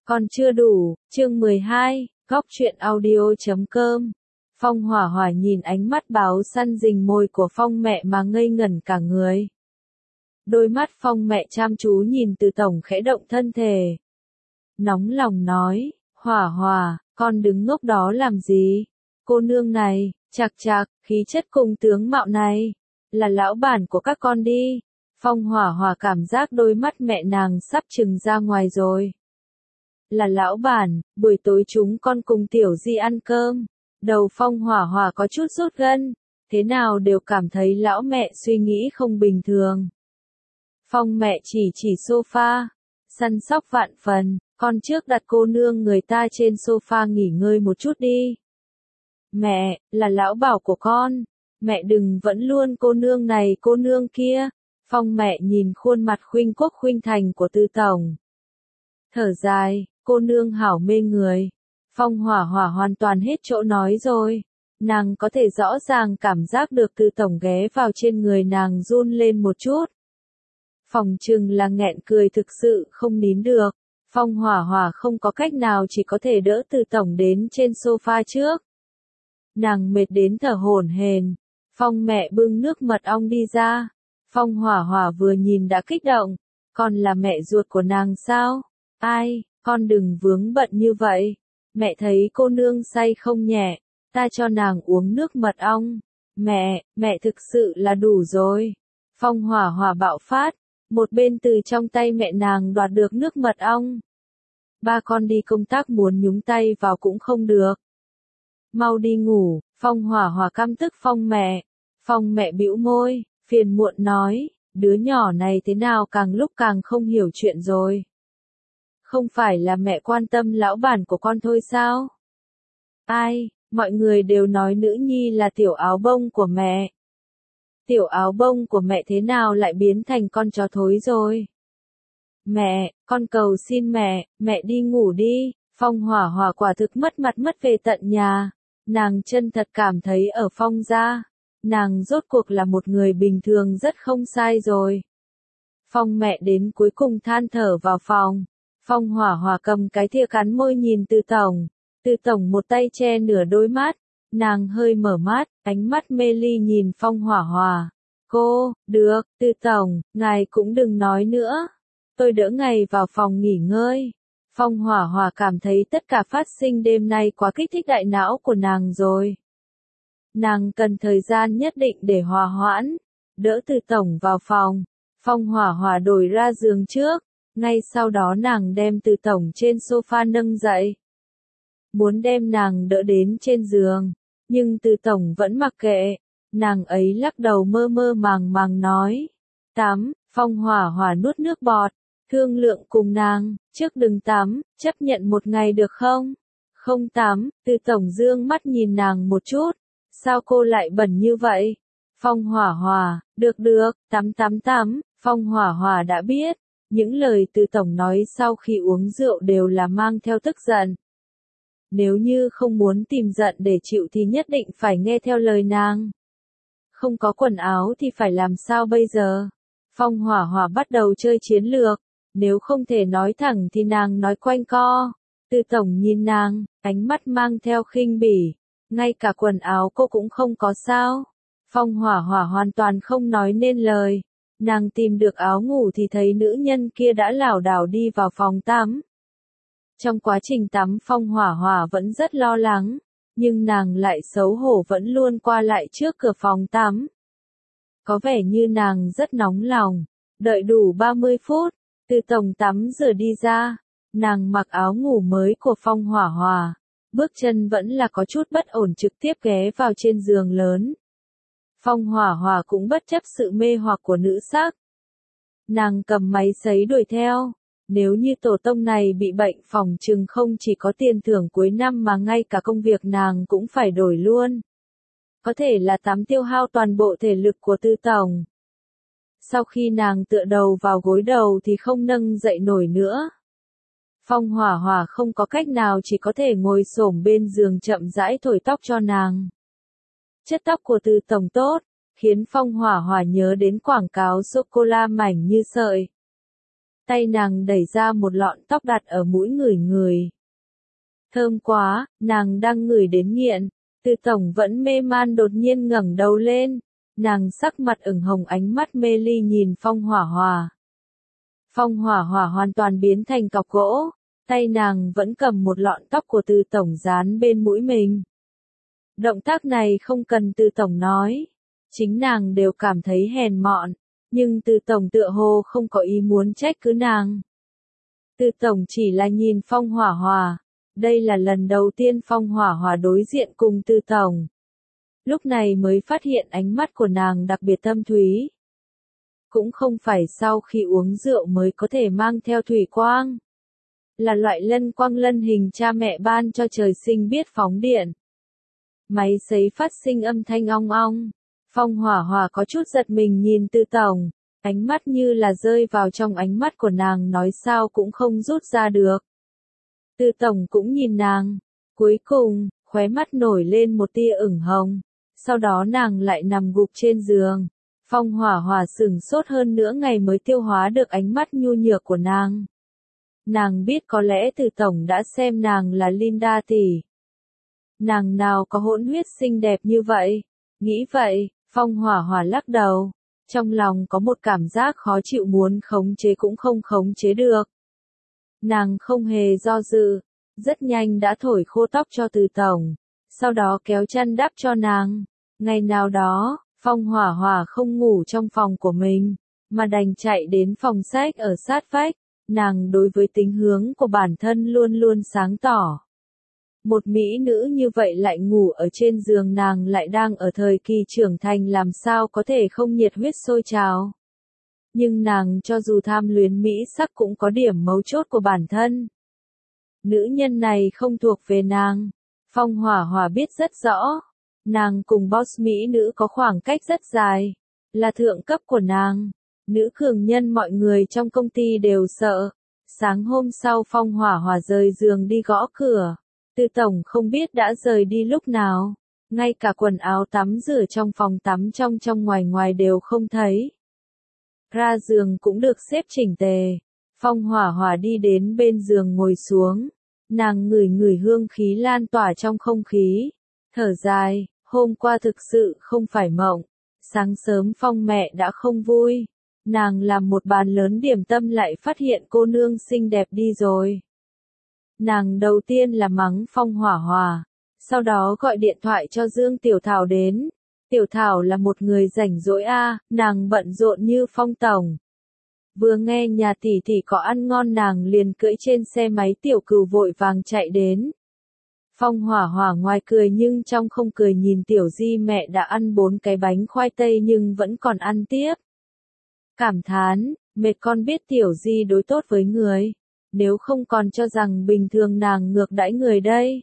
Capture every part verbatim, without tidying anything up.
Còn chưa đủ, chương mười hai, góc truyện audio.com. Phong Hỏa Hỏa nhìn ánh mắt báo săn rình mồi của Phong mẹ mà ngây ngẩn cả người. Đôi mắt Phong mẹ chăm chú nhìn Từ Tổng khẽ động thân thể. Nóng lòng nói, Hỏa Hỏa, con đứng ngốc đó làm gì? Cô nương này, chạc chạc, khí chất cùng tướng mạo này, là lão bản của các con đi. Phong Hỏa Hỏa cảm giác đôi mắt mẹ nàng sắp trừng ra ngoài rồi. Là lão bản, buổi tối chúng con cùng Tiểu Di ăn cơm. Đầu Phong Hỏa Hỏa có chút sốt gân, thế nào đều cảm thấy lão mẹ suy nghĩ không bình thường. Phong mẹ chỉ chỉ sofa, săn sóc vạn phần, con trước đặt cô nương người ta trên sofa nghỉ ngơi một chút đi. Mẹ, là lão bảo của con, mẹ đừng vẫn luôn cô nương này cô nương kia. Phong mẹ nhìn khuôn mặt khuynh quốc khuynh thành của Từ Tổng. Thở dài, cô nương hảo mê người. Phong Hỏa Hỏa hoàn toàn hết chỗ nói rồi. Nàng có thể rõ ràng cảm giác được Từ Tổng ghé vào trên người nàng run lên một chút. Phòng chừng là nghẹn cười thực sự không nín được. Phong Hỏa Hỏa không có cách nào chỉ có thể đỡ Từ Tổng đến trên sofa trước. Nàng mệt đến thở hổn hển. Phong mẹ bưng nước mật ong đi ra. Phong Hỏa Hỏa vừa nhìn đã kích động. Con là mẹ ruột của nàng sao? Ai, con đừng vướng bận như vậy. Mẹ thấy cô nương say không nhẹ, ta cho nàng uống nước mật ong. Mẹ, mẹ thực sự là đủ rồi. Phong Hỏa Hỏa bạo phát, một bên từ trong tay mẹ nàng đoạt được nước mật ong. Ba con đi công tác muốn nhúng tay vào cũng không được. Mau đi ngủ, Phong Hỏa Hỏa căm tức Phong mẹ. Phong mẹ bĩu môi, phiền muộn nói, đứa nhỏ này thế nào càng lúc càng không hiểu chuyện rồi. Không phải là mẹ quan tâm lão bản của con thôi sao? Ai, mọi người đều nói nữ nhi là tiểu áo bông của mẹ. Tiểu áo bông của mẹ thế nào lại biến thành con chó thối rồi? Mẹ, con cầu xin mẹ, mẹ đi ngủ đi. Phong Hỏa Hỏa quả thực mất mặt mất về tận nhà. Nàng chân thật cảm thấy ở Phong gia, nàng rốt cuộc là một người bình thường rất không sai rồi. Phong mẹ đến cuối cùng than thở vào phòng. Phong Hỏa Hỏa cầm cái thìa cắn môi nhìn Từ Tổng. Từ Tổng một tay che nửa đôi mắt. Nàng hơi mở mắt, ánh mắt mê ly nhìn Phong Hỏa Hỏa. Cô, được, Từ Tổng, ngài cũng đừng nói nữa. Tôi đỡ ngài vào phòng nghỉ ngơi. Phong Hỏa Hỏa cảm thấy tất cả phát sinh đêm nay quá kích thích đại não của nàng rồi. Nàng cần thời gian nhất định để hòa hoãn. Đỡ Từ Tổng vào phòng. Phong Hỏa Hỏa đổi ra giường trước. Ngay sau đó nàng đem Từ Tổng trên sofa nâng dậy. Muốn đem nàng đỡ đến trên giường. Nhưng Từ Tổng vẫn mặc kệ. Nàng ấy lắc đầu mơ mơ màng màng nói. Tắm, Phong Hỏa Hỏa nuốt nước bọt. Thương lượng cùng nàng, trước đừng tắm, chấp nhận một ngày được không? Không tắm, Từ Tổng dương mắt nhìn nàng một chút. Sao cô lại bẩn như vậy? Phong Hỏa Hỏa, được được, tắm tắm tắm. Phong Hỏa Hỏa đã biết. Những lời Từ Tổng nói sau khi uống rượu đều là mang theo tức giận. Nếu như không muốn tìm giận để chịu thì nhất định phải nghe theo lời nàng. Không có quần áo thì phải làm sao bây giờ? Phong Hỏa Hỏa bắt đầu chơi chiến lược. Nếu không thể nói thẳng thì nàng nói quanh co. Từ Tổng nhìn nàng, ánh mắt mang theo khinh bỉ. Ngay cả quần áo cô cũng không có sao? Phong Hỏa Hỏa hoàn toàn không nói nên lời. Nàng tìm được áo ngủ thì thấy nữ nhân kia đã lảo đảo đi vào phòng tắm. Trong quá trình tắm Phong Hỏa Hỏa vẫn rất lo lắng, nhưng nàng lại xấu hổ vẫn luôn qua lại trước cửa phòng tắm. Có vẻ như nàng rất nóng lòng. Đợi đủ ba mươi phút, Từ Tổng tắm rửa đi ra. Nàng mặc áo ngủ mới của Phong Hỏa Hỏa. Bước chân vẫn là có chút bất ổn trực tiếp ghé vào trên giường lớn. Phong Hỏa Hỏa cũng bất chấp sự mê hoặc của nữ sắc. Nàng cầm máy sấy đuổi theo. Nếu như tổ tông này bị bệnh phòng chừng không chỉ có tiền thưởng cuối năm mà ngay cả công việc nàng cũng phải đổi luôn. Có thể là tắm tiêu hao toàn bộ thể lực của Từ Tổng. Sau khi nàng tựa đầu vào gối đầu thì không nâng dậy nổi nữa. Phong Hỏa Hỏa không có cách nào chỉ có thể ngồi xổm bên giường chậm rãi thổi tóc cho nàng. Chất tóc của Từ Tổng tốt, khiến Phong Hỏa Hỏa nhớ đến quảng cáo sô-cô-la mảnh như sợi. tay nàng đẩy ra một lọn tóc đặt ở mũi ngửi ngửi. Thơm quá, nàng đang ngửi đến nghiện. Từ tổng vẫn mê man đột nhiên ngẩng đầu lên, nàng sắc mặt ửng hồng ánh mắt mê ly nhìn Phong Hỏa Hòa. Phong Hỏa Hòa hoàn toàn biến thành cọc gỗ, tay nàng vẫn cầm một lọn tóc của Từ tổng dán bên mũi mình. Động tác này không cần Từ tổng nói, chính nàng đều cảm thấy hèn mọn, nhưng Từ tổng tựa hồ không có ý muốn trách cứ nàng. Từ tổng chỉ là nhìn Phong Hỏa Hòa. Đây là lần đầu tiên Phong Hỏa Hòa đối diện cùng Từ tổng. Lúc này mới phát hiện ánh mắt của nàng đặc biệt thâm thúy. Cũng không phải sau khi uống rượu mới có thể mang theo thủy quang. Là loại lân quang lân hình cha mẹ ban cho trời sinh biết phóng điện. Máy sấy phát sinh âm thanh ong ong. Phong Hỏa Hòa có chút giật mình nhìn Từ tổng, ánh mắt như là rơi vào trong ánh mắt của nàng nói sao cũng không rút ra được. Từ tổng cũng nhìn nàng, cuối cùng, khóe mắt nổi lên một tia ửng hồng, sau đó nàng lại nằm gục trên giường. Phong Hỏa Hòa sửng sốt hơn nữa ngày mới tiêu hóa được ánh mắt nhu nhược của nàng. Nàng biết có lẽ Từ tổng đã xem nàng là Linda tỷ. Nàng nào có hỗn huyết xinh đẹp như vậy? Nghĩ vậy, Phong Hỏa Hòa lắc đầu, trong lòng có một cảm giác khó chịu muốn khống chế cũng không khống chế được. Nàng không hề do dự, rất nhanh đã thổi khô tóc cho Từ tổng, sau đó kéo chăn đắp cho nàng. Ngày nào đó, Phong Hỏa Hòa không ngủ trong phòng của mình, mà đành chạy đến phòng sách ở sát vách. Nàng đối với tính hướng của bản thân luôn luôn sáng tỏ. Một mỹ nữ như vậy lại ngủ ở trên giường, nàng lại đang ở thời kỳ trưởng thành, làm sao có thể không nhiệt huyết sôi trào. Nhưng nàng cho dù tham luyến mỹ sắc cũng có điểm mấu chốt của bản thân. Nữ nhân này không thuộc về nàng. Phong Hỏa Hòa biết rất rõ. Nàng cùng boss mỹ nữ có khoảng cách rất dài. Là thượng cấp của nàng. Nữ cường nhân mọi người trong công ty đều sợ. Sáng hôm sau Phong Hỏa Hòa rời giường đi gõ cửa. Từ tổng không biết đã rời đi lúc nào. Ngay cả quần áo tắm rửa trong phòng tắm trong trong ngoài ngoài đều không thấy. Ra giường cũng được xếp chỉnh tề. Phong Hỏa Hòa đi đến bên giường ngồi xuống. Nàng ngửi ngửi hương khí lan tỏa trong không khí. Thở dài, hôm qua thực sự không phải mộng. Sáng sớm Phong mẹ đã không vui. Nàng làm một bàn lớn điểm tâm lại phát hiện cô nương xinh đẹp đi rồi. Nàng đầu tiên là mắng Phong Hỏa Hòa. Sau đó gọi điện thoại cho Dương Tiểu Thảo đến. Tiểu Thảo là một người rảnh rỗi a, nàng bận rộn như Phong tổng. Vừa nghe nhà tỷ tỷ có ăn ngon nàng liền cưỡi trên xe máy tiểu cừu vội vàng chạy đến. Phong Hỏa Hòa ngoài cười nhưng trong không cười nhìn Tiểu Di mẹ đã ăn bốn cái bánh khoai tây nhưng vẫn còn ăn tiếp. Cảm thán, mệt con biết Tiểu Di đối tốt với người, nếu không còn cho rằng bình thường nàng ngược đãi người đây.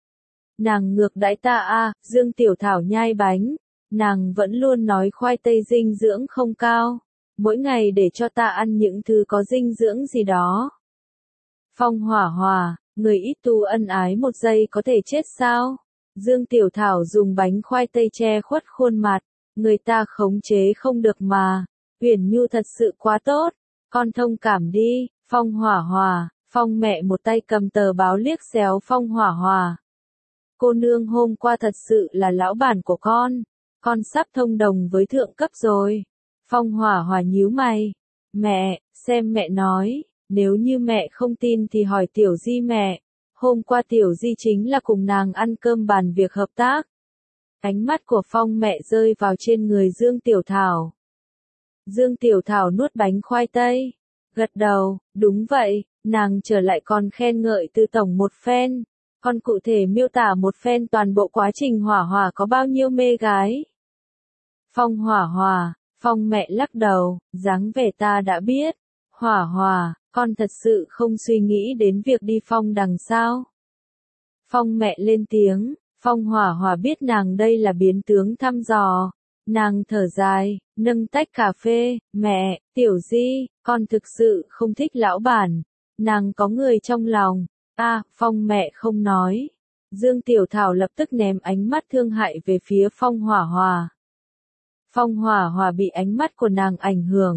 Nàng ngược đãi ta a, Dương Tiểu Thảo nhai bánh. Nàng vẫn luôn nói khoai tây dinh dưỡng không cao. Mỗi ngày để cho ta ăn những thứ có dinh dưỡng gì đó. Phong Hỏa Hòa, người ít tu ân ái một giây có thể chết sao? Dương Tiểu Thảo dùng bánh khoai tây che khuất khuôn mặt. Người ta khống chế không được mà. Uyển Nhu thật sự quá tốt. Con thông cảm đi, Phong Hỏa Hòa. Phong mẹ một tay cầm tờ báo liếc xéo Phong Hỏa Hòa. Cô nương hôm qua thật sự là lão bản của con. Con sắp thông đồng với thượng cấp rồi. Phong Hỏa Hòa nhíu mày. Mẹ, xem mẹ nói, nếu như mẹ không tin thì hỏi Tiểu Di mẹ. Hôm qua Tiểu Di chính là cùng nàng ăn cơm bàn việc hợp tác. Ánh mắt của Phong mẹ rơi vào trên người Dương Tiểu Thảo. Dương Tiểu Thảo nuốt bánh khoai tây. Gật đầu, đúng vậy, nàng trở lại còn khen ngợi Từ tổng một phen. Còn cụ thể miêu tả một phen toàn bộ quá trình Hỏa Hòa có bao nhiêu mê gái. Phong Hỏa Hòa, Phong mẹ lắc đầu, dáng vẻ ta đã biết. Hỏa Hòa, con thật sự không suy nghĩ đến việc đi Phong đằng sao. Phong mẹ lên tiếng, Phong Hỏa Hòa biết nàng đây là biến tướng thăm dò. Nàng thở dài, nâng tách cà phê, mẹ, Tiểu Di, con thực sự không thích lão bản. Nàng có người trong lòng. A, à, Phong mẹ không nói. Dương Tiểu Thảo lập tức ném ánh mắt thương hại về phía Phong Hỏa Hòa. Phong Hỏa Hòa bị ánh mắt của nàng ảnh hưởng,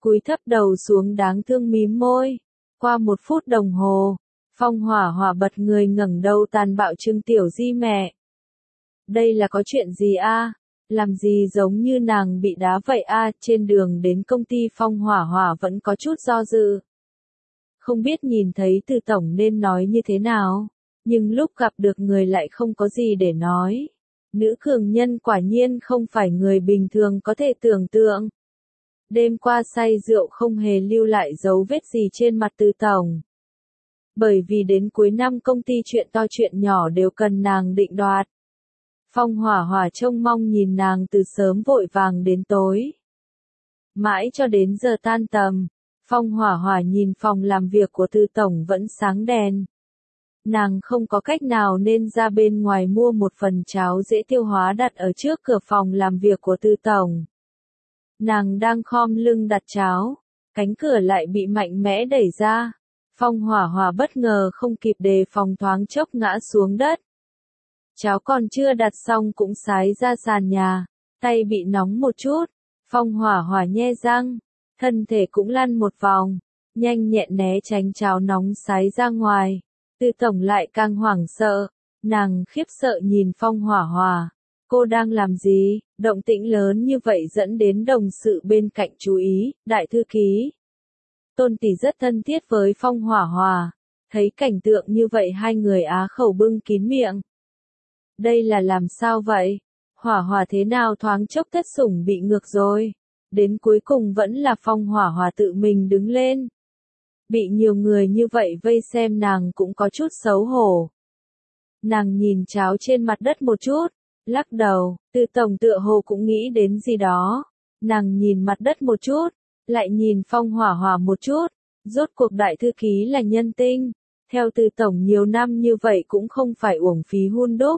cúi thấp đầu xuống đáng thương mím môi. Qua một phút đồng hồ, Phong Hỏa Hỏa bật người ngẩng đầu tàn bạo trừng Tiểu Di mẹ. Đây là có chuyện gì a? Làm gì giống như nàng bị đá vậy a? Trên đường đến công ty Phong Hỏa Hỏa vẫn có chút do dự. Không biết nhìn thấy Từ tổng nên nói như thế nào, nhưng lúc gặp được người lại không có gì để nói. Nữ cường nhân quả nhiên không phải người bình thường có thể tưởng tượng. Đêm qua say rượu không hề lưu lại dấu vết gì trên mặt Từ tổng. Bởi vì đến cuối năm công ty chuyện to chuyện nhỏ đều cần nàng định đoạt. Phong Hỏa Hỏa trông mong nhìn nàng từ sớm vội vàng đến tối. Mãi cho đến giờ tan tầm, Phong Hỏa Hỏa nhìn phòng làm việc của Từ tổng vẫn sáng đèn. Nàng không có cách nào nên ra bên ngoài mua một phần cháo dễ tiêu hóa đặt ở trước cửa phòng làm việc của Từ tổng. Nàng đang khom lưng đặt cháo, cánh cửa lại bị mạnh mẽ đẩy ra. Phong Hỏa Hỏa bất ngờ không kịp đề phòng thoáng chốc ngã xuống đất. Cháo còn chưa đặt xong cũng sái ra sàn nhà, tay bị nóng một chút. Phong Hỏa Hỏa nhe răng, thân thể cũng lăn một vòng, nhanh nhẹn né tránh cháo nóng sái ra ngoài. Từ tổng lại càng hoảng sợ, nàng khiếp sợ nhìn Phong Hỏa Hỏa. Cô đang làm gì? Động tĩnh lớn như vậy dẫn đến đồng sự bên cạnh chú ý, đại thư ký. Tôn tỷ rất thân thiết với Phong Hỏa Hỏa, thấy cảnh tượng như vậy hai người á khẩu bưng kín miệng. Đây là làm sao vậy? Hỏa Hỏa thế nào thoáng chốc thất sủng bị ngược rồi? Đến cuối cùng vẫn là Phong Hỏa Hỏa tự mình đứng lên. Bị nhiều người như vậy vây xem nàng cũng có chút xấu hổ. Nàng nhìn cháo trên mặt đất một chút, lắc đầu, Từ tổng tựa hồ cũng nghĩ đến gì đó. Nàng nhìn mặt đất một chút, lại nhìn Phong Hỏa Hỏa một chút, rốt cuộc đại thư ký là nhân tinh. Theo Từ tổng nhiều năm như vậy cũng không phải uổng phí hun đúc.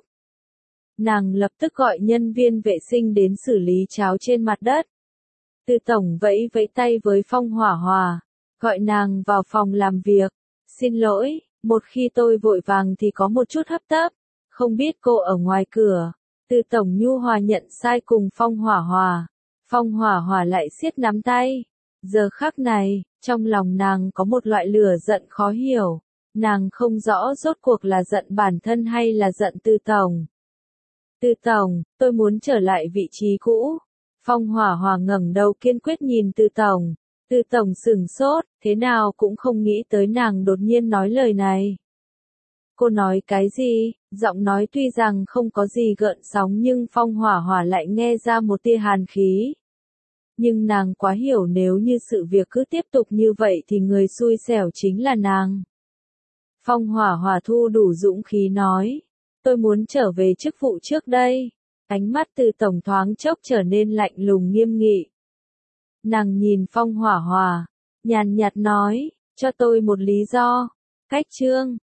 Nàng lập tức gọi nhân viên vệ sinh đến xử lý cháo trên mặt đất. Từ tổng vẫy vẫy tay với Phong Hỏa Hỏa, gọi nàng vào phòng làm việc. Xin lỗi, một khi tôi vội vàng thì có một chút hấp tấp, không biết cô ở ngoài cửa. Từ tổng nhu hòa nhận sai cùng Phong Hỏa Hỏa. Phong Hỏa Hỏa lại siết nắm tay. Giờ khắc này, trong lòng nàng có một loại lửa giận khó hiểu. Nàng không rõ rốt cuộc là giận bản thân hay là giận Từ tổng. Từ tổng, tôi muốn trở lại vị trí cũ. Phong Hỏa Hỏa ngẩng đầu kiên quyết nhìn Từ tổng. Từ tổng sửng sốt, thế nào cũng không nghĩ tới nàng đột nhiên nói lời này. Cô nói cái gì? Giọng nói tuy rằng không có gì gợn sóng nhưng Phong Hỏa Hỏa lại nghe ra một tia hàn khí. Nhưng nàng quá hiểu nếu như sự việc cứ tiếp tục như vậy thì người xui xẻo chính là nàng. Phong Hỏa Hỏa thu đủ dũng khí nói. Tôi muốn trở về chức vụ trước đây. Ánh mắt Từ tổng thoáng chốc trở nên lạnh lùng nghiêm nghị. Nàng nhìn Phong Hỏa Hỏa, nhàn nhạt nói, cho tôi một lý do. Cách chương